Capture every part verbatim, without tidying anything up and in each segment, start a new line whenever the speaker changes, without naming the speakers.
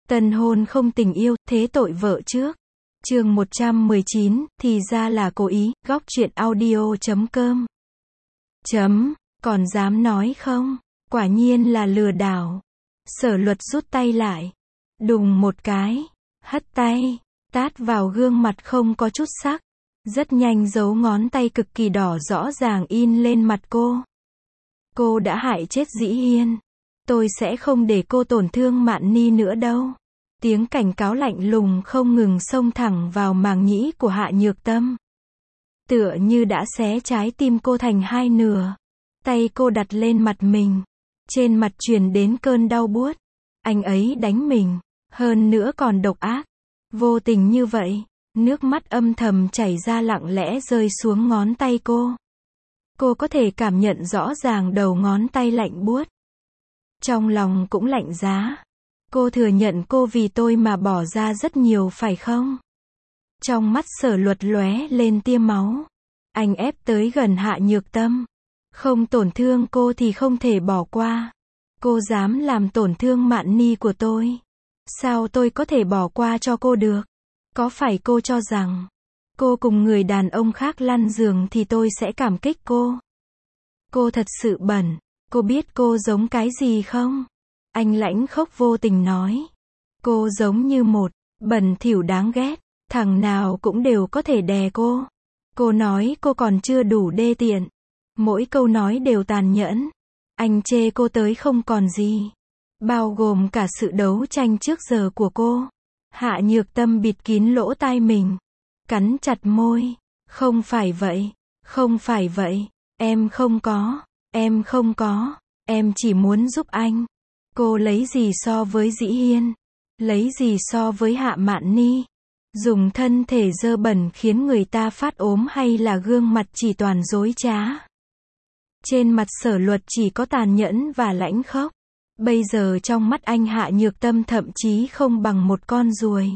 Tân hôn không tình yêu, thế tội vợ trước. Chương một trăm mười chín, thì ra là cố ý, góc truyện audio chấm com. Chấm, còn dám nói không? Quả nhiên là lừa đảo. Sở Luật rút tay lại. Đùng một cái, hất tay, tát vào gương mặt không có chút sắc. Rất nhanh dấu ngón tay cực kỳ đỏ rõ ràng in lên mặt cô. Cô đã hại chết Dĩ Hiên. Tôi sẽ không để cô tổn thương Mạn Ni nữa đâu. Tiếng cảnh cáo lạnh lùng không ngừng xông thẳng vào màng nhĩ của Hạ Nhược Tâm. Tựa như đã xé trái tim cô thành hai nửa. Tay cô đặt lên mặt mình. Trên mặt truyền đến cơn đau buốt. Anh ấy đánh mình. Hơn nữa còn độc ác. Vô tình như vậy. Nước mắt âm thầm chảy ra lặng lẽ rơi xuống ngón tay cô. Cô có thể cảm nhận rõ ràng đầu ngón tay lạnh buốt. Trong lòng cũng lạnh giá. Cô thừa nhận cô vì tôi mà bỏ ra rất nhiều phải không? Trong mắt Sở Luật lóe lên tia máu. Anh ép tới gần Hạ Nhược Tâm. Không tổn thương cô thì không thể bỏ qua. Cô dám làm tổn thương Mạn Ni của tôi. Sao tôi có thể bỏ qua cho cô được? Có phải cô cho rằng cô cùng người đàn ông khác lăn giường thì tôi sẽ cảm kích cô? Cô thật sự bẩn. Cô biết cô giống cái gì không? Anh lãnh khốc vô tình nói. Cô giống như một bẩn thỉu đáng ghét. Thằng nào cũng đều có thể đè cô. Cô nói cô còn chưa đủ đê tiện. Mỗi câu nói đều tàn nhẫn. Anh chê cô tới không còn gì. Bao gồm cả sự đấu tranh trước giờ của cô. Hạ Nhược Tâm bịt kín lỗ tai mình. Cắn chặt môi. Không phải vậy. Không phải vậy. Em không có. Em không có. Em chỉ muốn giúp anh. Cô lấy gì so với Dĩ Hiên? Lấy gì so với Hạ Mạn Ni? Dùng thân thể dơ bẩn khiến người ta phát ốm hay là gương mặt chỉ toàn dối trá? Trên mặt Sở Luật chỉ có tàn nhẫn và lãnh khốc. Bây giờ trong mắt anh Hạ Nhược Tâm thậm chí không bằng một con ruồi.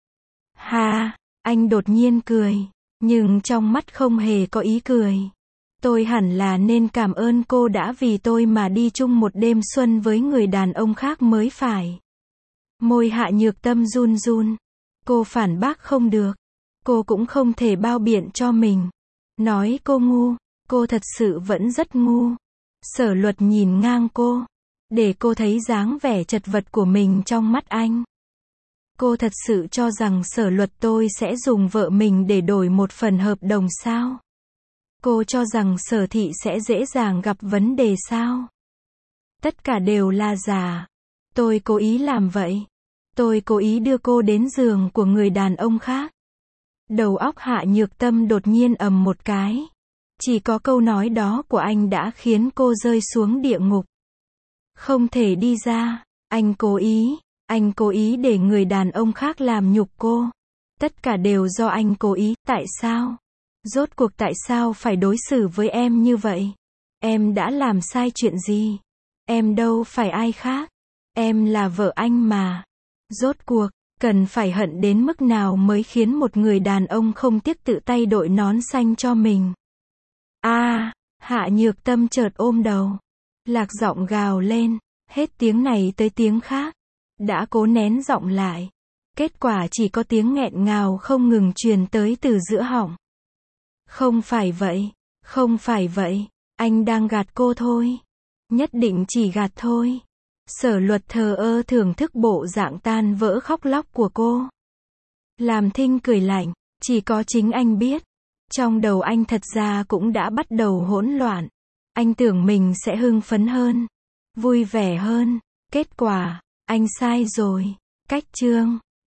Ha, anh đột nhiên cười. Nhưng trong mắt không hề có ý cười. Tôi hẳn là nên cảm ơn cô đã vì tôi mà đi chung một đêm xuân với người đàn ông khác mới phải. Môi Hạ Nhược Tâm run run. Cô phản bác không được. Cô cũng không thể bao biện cho mình. Nói cô ngu. Cô thật sự vẫn rất ngu. Sở Luật nhìn ngang cô. Để cô thấy dáng vẻ chật vật của mình trong mắt anh. Cô thật sự cho rằng Sở Luật tôi sẽ dùng vợ mình để đổi một phần hợp đồng sao? Cô cho rằng Sở Thị sẽ dễ dàng gặp vấn đề sao? Tất cả đều là giả. Tôi cố ý làm vậy. Tôi cố ý đưa cô đến giường của người đàn ông khác. Đầu óc Hạ Nhược Tâm đột nhiên ầm một cái. Chỉ có câu nói đó của anh đã khiến cô rơi xuống địa ngục. Không thể đi ra. Anh cố ý. Anh cố ý để người đàn ông khác làm nhục cô. Tất cả đều do anh cố ý. Tại sao? Rốt cuộc tại sao phải đối xử với em như vậy? Em đã làm sai chuyện gì? Em đâu phải ai khác. Em là vợ anh mà. Rốt cuộc, cần phải hận đến mức nào mới khiến một người đàn ông không tiếc tự tay đội nón xanh cho mình? A, à, Hạ Nhược Tâm chợt ôm đầu. Lạc giọng gào lên, hết tiếng này tới tiếng khác. Đã cố nén giọng lại. Kết quả chỉ có tiếng nghẹn ngào không ngừng truyền tới từ giữa họng. Không phải vậy, không phải vậy, anh đang gạt cô thôi. Nhất định chỉ gạt thôi. Sở Luật thờ ơ thưởng thức bộ dạng tan vỡ khóc lóc của cô. Làm thinh cười lạnh, chỉ có chính anh biết. Trong đầu anh thật ra cũng đã bắt đầu hỗn loạn. Anh tưởng mình sẽ hưng phấn hơn, vui vẻ hơn. Kết quả, anh sai rồi. Cách chương